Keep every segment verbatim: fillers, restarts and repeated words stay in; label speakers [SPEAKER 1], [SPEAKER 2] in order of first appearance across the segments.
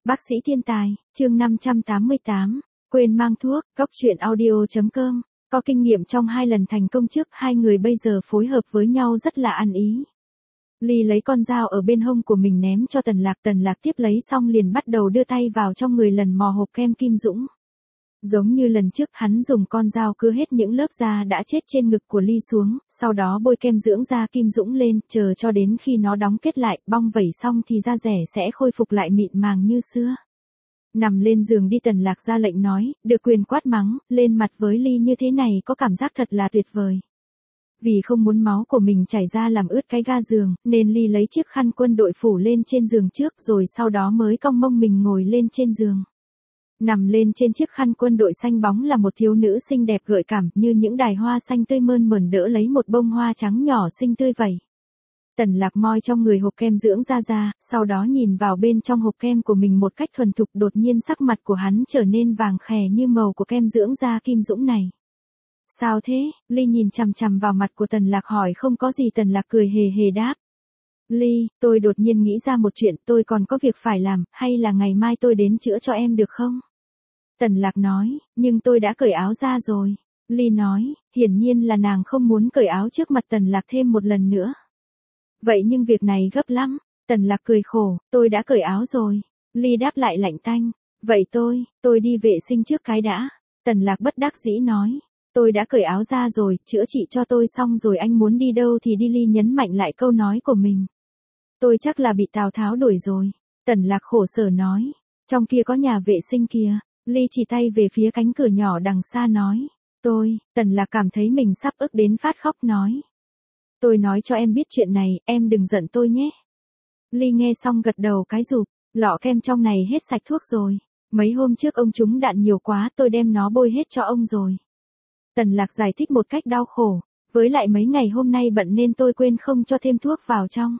[SPEAKER 1] Bác sĩ thiên tài, chương năm trăm tám mươi tám, quên mang thuốc, góc truyện audio chấm com. Có kinh nghiệm trong hai lần thành công trước, hai người bây giờ phối hợp với nhau rất là ăn ý. Ly lấy con dao ở bên hông của mình ném cho Tần Lạc, Tần Lạc tiếp lấy xong liền bắt đầu đưa tay vào trong người lần mò hộp kem Kim Dũng. Giống như lần trước, hắn dùng con dao cưa hết những lớp da đã chết trên ngực của Ly xuống, sau đó bôi kem dưỡng da Kim Dũng lên, chờ cho đến khi nó đóng kết lại, bong vẩy xong thì da rẻ sẽ khôi phục lại mịn màng như xưa. Nằm lên giường đi, Tần Lạc ra lệnh nói, được quyền quát mắng, lên mặt với Ly như thế này có cảm giác thật là tuyệt vời. Vì không muốn máu của mình chảy ra làm ướt cái ga giường, nên Ly lấy chiếc khăn quân đội phủ lên trên giường trước rồi sau đó mới cong mông mình ngồi lên trên giường. Nằm lên trên chiếc khăn quân đội xanh bóng là một thiếu nữ xinh đẹp gợi cảm như những đài hoa xanh tươi mơn mởn đỡ lấy một bông hoa trắng nhỏ xinh tươi vậy. Tần Lạc moi trong người hộp kem dưỡng da ra, sau đó nhìn vào bên trong hộp kem của mình một cách thuần thục, đột nhiên sắc mặt của hắn trở nên vàng khè như màu của kem dưỡng da Kim Dũng này. Sao thế? Ly nhìn chằm chằm vào mặt của Tần Lạc hỏi. Không có gì, Tần Lạc cười hề hề đáp. Ly, tôi đột nhiên nghĩ ra một chuyện, tôi còn có việc phải làm, hay là ngày mai tôi đến chữa cho em được không? Tần Lạc nói, nhưng tôi đã cởi áo ra rồi. Ly nói, hiển nhiên là nàng không muốn cởi áo trước mặt Tần Lạc thêm một lần nữa. Vậy nhưng việc này gấp lắm. Tần Lạc cười khổ, tôi đã cởi áo rồi. Ly đáp lại lạnh tanh, vậy tôi, tôi đi vệ sinh trước cái đã. Tần Lạc bất đắc dĩ nói, tôi đã cởi áo ra rồi, chữa trị cho tôi xong rồi anh muốn đi đâu thì đi. Ly nhấn mạnh lại câu nói của mình. Tôi chắc là bị Tào Tháo đuổi rồi. Tần Lạc khổ sở nói, trong kia có nhà vệ sinh kìa. Ly chỉ tay về phía cánh cửa nhỏ đằng xa nói, tôi, Tần Lạc cảm thấy mình sắp ức đến phát khóc nói. Tôi nói cho em biết chuyện này, em đừng giận tôi nhé. Ly nghe xong gật đầu cái rụp, lọ kem trong này hết sạch thuốc rồi. Mấy hôm trước ông trúng đạn nhiều quá, tôi đem nó bôi hết cho ông rồi. Tần Lạc giải thích một cách đau khổ, với lại mấy ngày hôm nay bận nên tôi quên không cho thêm thuốc vào trong.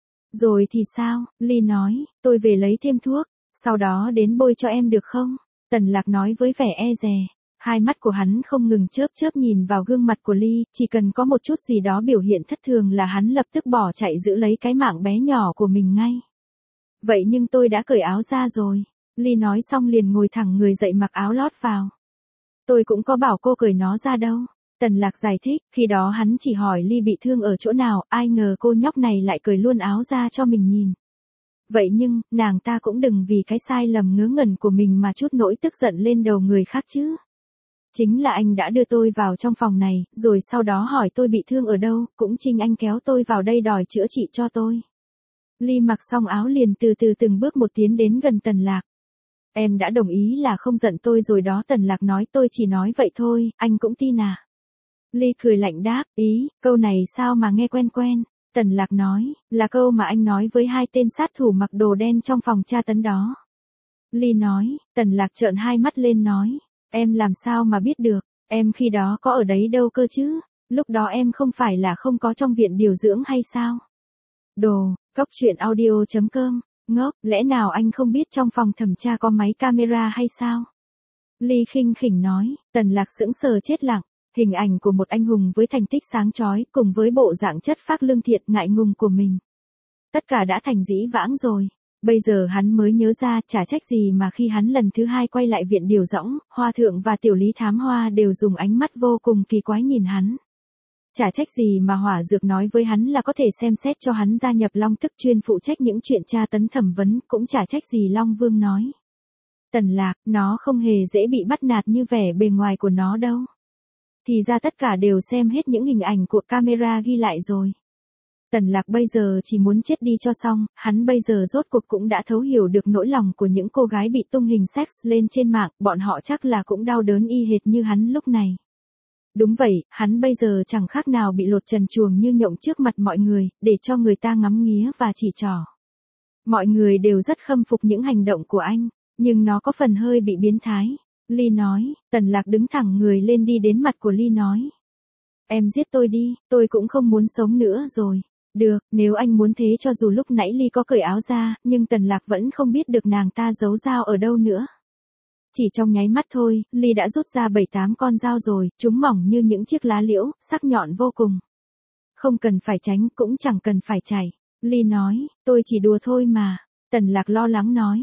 [SPEAKER 1] Rồi thì sao? Ly nói, tôi về lấy thêm thuốc, sau đó đến bôi cho em được không? Tần Lạc nói với vẻ e dè. Hai mắt của hắn không ngừng chớp chớp nhìn vào gương mặt của Ly, chỉ cần có một chút gì đó biểu hiện thất thường là hắn lập tức bỏ chạy giữ lấy cái mạng bé nhỏ của mình ngay. Vậy nhưng tôi đã cởi áo ra rồi. Ly nói xong liền ngồi thẳng người dậy mặc áo lót vào. Tôi cũng có bảo cô cởi nó ra đâu. Tần Lạc giải thích, khi đó hắn chỉ hỏi Ly bị thương ở chỗ nào, ai ngờ cô nhóc này lại cởi luôn áo ra cho mình nhìn. Vậy nhưng, nàng ta cũng đừng vì cái sai lầm ngớ ngẩn của mình mà chút nỗi tức giận lên đầu người khác chứ. Chính là anh đã đưa tôi vào trong phòng này, rồi sau đó hỏi tôi bị thương ở đâu, cũng chính anh kéo tôi vào đây đòi chữa trị cho tôi. Ly mặc xong áo liền từ từ từng bước một tiến đến gần Tần Lạc. Em đã đồng ý là không giận tôi rồi đó. Tần Lạc nói, tôi chỉ nói vậy thôi, anh cũng tin à? Ly cười lạnh đáp, ý, câu này sao mà nghe quen quen. Tần Lạc nói, là câu mà anh nói với hai tên sát thủ mặc đồ đen trong phòng tra tấn đó. Ly nói, Tần Lạc trợn hai mắt lên nói, em làm sao mà biết được, em khi đó có ở đấy đâu cơ chứ, lúc đó em không phải là không có trong viện điều dưỡng hay sao? Đồ, góc truyện audio chấm com, ngốc, lẽ nào anh không biết trong phòng thẩm tra có máy camera hay sao? Ly khinh khỉnh nói. Tần Lạc sững sờ chết lặng. Hình ảnh của một anh hùng với thành tích sáng chói cùng với bộ dạng chất phác lương thiện ngại ngùng của mình. Tất cả đã thành dĩ vãng rồi. Bây giờ hắn mới nhớ ra, chả trách gì mà khi hắn lần thứ hai quay lại viện điều dõng, Hoa Thượng và Tiểu Lý Thám Hoa đều dùng ánh mắt vô cùng kỳ quái nhìn hắn. Chả trách gì mà Hỏa Dược nói với hắn là có thể xem xét cho hắn gia nhập Long Tức chuyên phụ trách những chuyện tra tấn thẩm vấn, cũng chả trách gì Long Vương nói. Tần Lạc, nó không hề dễ bị bắt nạt như vẻ bề ngoài của nó đâu. Thì ra tất cả đều xem hết những hình ảnh của camera ghi lại rồi. Tần Lạc bây giờ chỉ muốn chết đi cho xong, hắn bây giờ rốt cuộc cũng đã thấu hiểu được nỗi lòng của những cô gái bị tung hình sex lên trên mạng, bọn họ chắc là cũng đau đớn y hệt như hắn lúc này. Đúng vậy, hắn bây giờ chẳng khác nào bị lột trần truồng như nhộng trước mặt mọi người, để cho người ta ngắm nghía và chỉ trỏ. Mọi người đều rất khâm phục những hành động của anh, nhưng nó có phần hơi bị biến thái. Ly nói. Tần Lạc đứng thẳng người lên đi đến mặt của Ly nói. Em giết tôi đi, tôi cũng không muốn sống nữa rồi. Được, nếu anh muốn thế. Cho dù lúc nãy Ly có cởi áo ra, nhưng Tần Lạc vẫn không biết được nàng ta giấu dao ở đâu nữa. Chỉ trong nháy mắt thôi, Ly đã rút ra bảy tám con dao rồi, chúng mỏng như những chiếc lá liễu, sắc nhọn vô cùng. Không cần phải tránh, cũng chẳng cần phải chạy. Ly nói, tôi chỉ đùa thôi mà. Tần Lạc lo lắng nói.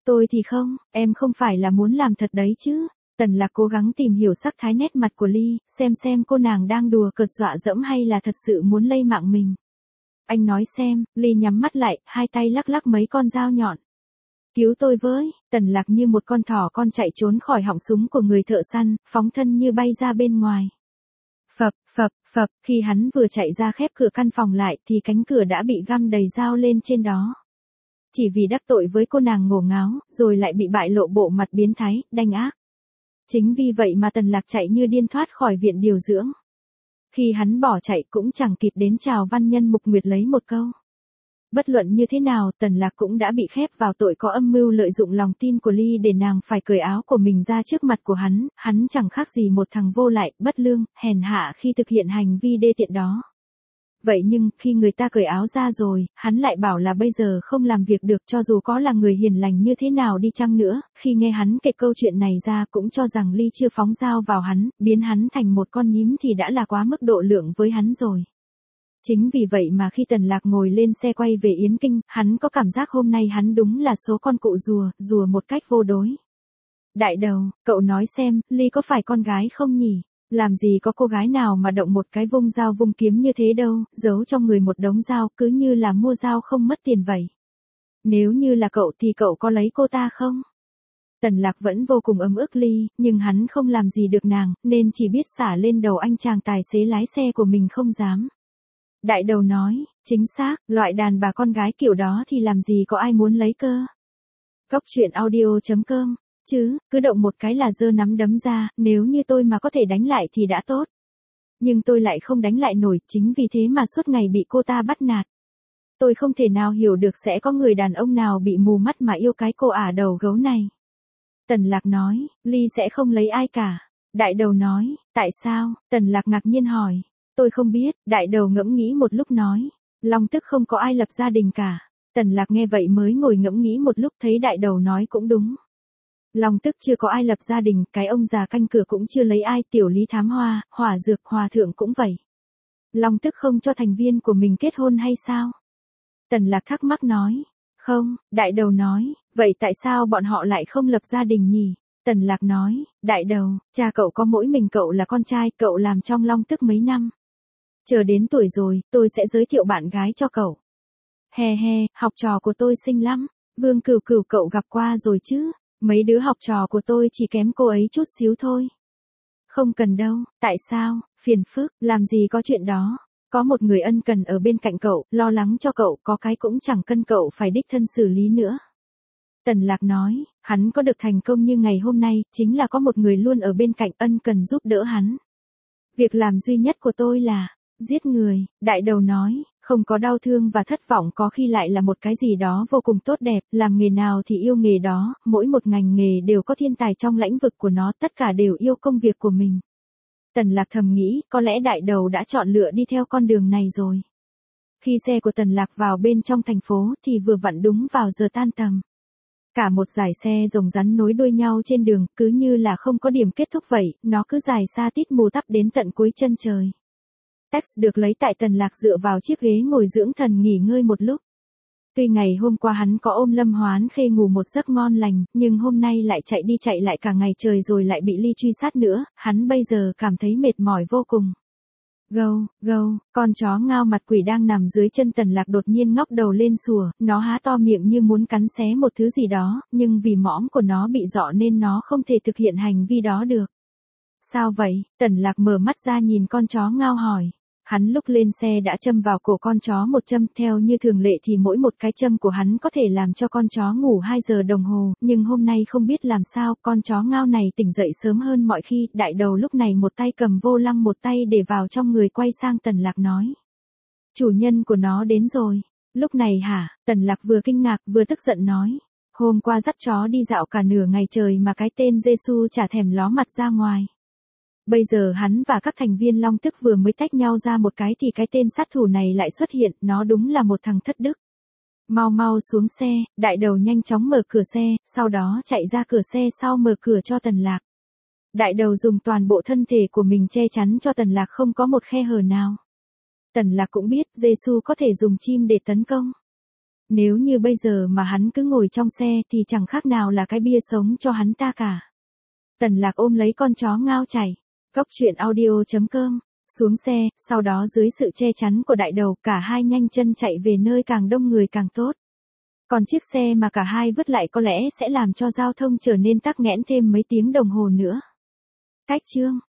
[SPEAKER 1] Tôi thì không, em không phải là muốn làm thật đấy chứ. Tần Lạc cố gắng tìm hiểu sắc thái nét mặt của Ly, xem xem cô nàng đang đùa cợt dọa dẫm hay là thật sự muốn lây mạng mình. Anh nói xem, Ly nhắm mắt lại, hai tay lắc lắc mấy con dao nhọn. Cứu tôi với, Tần Lạc như một con thỏ con chạy trốn khỏi họng súng của người thợ săn, phóng thân như bay ra bên ngoài. Phập, phập, phập, khi hắn vừa chạy ra khép cửa căn phòng lại thì cánh cửa đã bị găm đầy dao lên trên đó. Chỉ vì đắc tội với cô nàng ngổ ngáo, rồi lại bị bại lộ bộ mặt biến thái, đanh ác. Chính vì vậy mà Tần Lạc chạy như điên thoát khỏi viện điều dưỡng. Khi hắn bỏ chạy cũng chẳng kịp đến chào văn nhân Mục Nguyệt lấy một câu. Bất luận như thế nào, Tần Lạc cũng đã bị khép vào tội có âm mưu lợi dụng lòng tin của Ly để nàng phải cởi áo của mình ra trước mặt của hắn, hắn chẳng khác gì một thằng vô lại, bất lương, hèn hạ khi thực hiện hành vi đê tiện đó. Vậy nhưng, khi người ta cởi áo ra rồi, hắn lại bảo là bây giờ không làm việc được cho dù có là người hiền lành như thế nào đi chăng nữa, khi nghe hắn kể câu chuyện này ra cũng cho rằng Ly chưa phóng dao vào hắn, biến hắn thành một con nhím thì đã là quá mức độ lượng với hắn rồi. Chính vì vậy mà khi Tần Lạc ngồi lên xe quay về Yến Kinh, hắn có cảm giác hôm nay hắn đúng là số con cụ rùa, rùa một cách vô đối. Đại đầu, cậu nói xem, Ly có phải con gái không nhỉ? Làm gì có cô gái nào mà động một cái vung dao vung kiếm như thế đâu, giấu trong người một đống dao cứ như là mua dao không mất tiền vậy. Nếu như là cậu thì cậu có lấy cô ta không? Tần Lạc vẫn vô cùng ấm ức Ly, nhưng hắn không làm gì được nàng, nên chỉ biết xả lên đầu anh chàng tài xế lái xe của mình không dám. Đại đầu nói, chính xác, loại đàn bà con gái kiểu đó thì làm gì có ai muốn lấy cơ. Góc truyện audio chấm com, chứ, cứ động một cái là giơ nắm đấm ra, nếu như tôi mà có thể đánh lại thì đã tốt. Nhưng tôi lại không đánh lại nổi, chính vì thế mà suốt ngày bị cô ta bắt nạt. Tôi không thể nào hiểu được sẽ có người đàn ông nào bị mù mắt mà yêu cái cô ả đầu gấu này. Tần Lạc nói, Ly sẽ không lấy ai cả. Đại đầu nói, tại sao? Tần Lạc ngạc nhiên hỏi. Tôi không biết, đại đầu ngẫm nghĩ một lúc nói. Long Tức không có ai lập gia đình cả. Tần Lạc nghe vậy mới ngồi ngẫm nghĩ một lúc thấy đại đầu nói cũng đúng. Long Tức chưa có ai lập gia đình, cái ông già canh cửa cũng chưa lấy ai, tiểu Lý Thám Hoa, Hỏa Dược Hòa Thượng cũng vậy. Long Tức không cho thành viên của mình kết hôn hay sao? Tần Lạc thắc mắc nói. Không, đại đầu nói, vậy tại sao bọn họ lại không lập gia đình nhỉ? Tần Lạc nói, đại đầu, cha cậu có mỗi mình cậu là con trai, cậu làm trong Long Tức mấy năm. Chờ đến tuổi rồi, tôi sẽ giới thiệu bạn gái cho cậu. He he, học trò của tôi xinh lắm. Vương Cửu Cửu cậu gặp qua rồi chứ? Mấy đứa học trò của tôi chỉ kém cô ấy chút xíu thôi. Không cần đâu, tại sao? Phiền phức, làm gì có chuyện đó. Có một người ân cần ở bên cạnh cậu, lo lắng cho cậu, có cái cũng chẳng cần cậu phải đích thân xử lý nữa. Tần Lạc nói, hắn có được thành công như ngày hôm nay, chính là có một người luôn ở bên cạnh ân cần giúp đỡ hắn. Việc làm duy nhất của tôi là giết người. Đại đầu nói, không có đau thương và thất vọng có khi lại là một cái gì đó vô cùng tốt đẹp, làm nghề nào thì yêu nghề đó, mỗi một ngành nghề đều có thiên tài trong lĩnh vực của nó, tất cả đều yêu công việc của mình. Tần Lạc thầm nghĩ, có lẽ đại đầu đã chọn lựa đi theo con đường này rồi. Khi xe của Tần Lạc vào bên trong thành phố thì vừa vặn đúng vào giờ tan tầm. Cả một dải xe rồng rắn nối đuôi nhau trên đường, cứ như là không có điểm kết thúc vậy, nó cứ dài xa tít mù tắp đến tận cuối chân trời. Tex được lấy tại Tần Lạc dựa vào chiếc ghế ngồi dưỡng thần nghỉ ngơi một lúc. Tuy ngày hôm qua hắn có ôm Lâm Hoán Khê ngủ một giấc ngon lành, nhưng hôm nay lại chạy đi chạy lại cả ngày trời rồi lại bị Ly truy sát nữa, hắn bây giờ cảm thấy mệt mỏi vô cùng. Gâu, gâu, con chó ngao mặt quỷ đang nằm dưới chân Tần Lạc đột nhiên ngóc đầu lên sủa, nó há to miệng như muốn cắn xé một thứ gì đó, nhưng vì mõm của nó bị rọ nên nó không thể thực hiện hành vi đó được. Sao vậy? Tần Lạc mở mắt ra nhìn con chó ngao hỏi. Hắn lúc lên xe đã châm vào cổ con chó một châm, theo như thường lệ thì mỗi một cái châm của hắn có thể làm cho con chó ngủ hai giờ đồng hồ, nhưng hôm nay không biết làm sao, con chó ngao này tỉnh dậy sớm hơn mọi khi, đại đầu lúc này một tay cầm vô lăng một tay để vào trong người quay sang Tần Lạc nói. Chủ nhân của nó đến rồi. Lúc này hả? Tần Lạc vừa kinh ngạc vừa tức giận nói. Hôm qua dắt chó đi dạo cả nửa ngày trời mà cái tên Giê-xu chả thèm ló mặt ra ngoài. Bây giờ hắn và các thành viên Long Tức vừa mới tách nhau ra một cái thì cái tên sát thủ này lại xuất hiện, nó đúng là một thằng thất đức. Mau mau xuống xe, đại đầu nhanh chóng mở cửa xe, sau đó chạy ra cửa xe sau mở cửa cho Tần Lạc. Đại đầu dùng toàn bộ thân thể của mình che chắn cho Tần Lạc không có một khe hở nào. Tần Lạc cũng biết Giê-xu có thể dùng chim để tấn công. Nếu như bây giờ mà hắn cứ ngồi trong xe thì chẳng khác nào là cái bia sống cho hắn ta cả. Tần Lạc ôm lấy con chó ngao chảy. Cốc truyện audio chấm com. Xuống xe, sau đó dưới sự che chắn của đại đầu, cả hai nhanh chân chạy về nơi càng đông người càng tốt. Còn chiếc xe mà cả hai vứt lại có lẽ sẽ làm cho giao thông trở nên tắc nghẽn thêm mấy tiếng đồng hồ nữa. Cách chương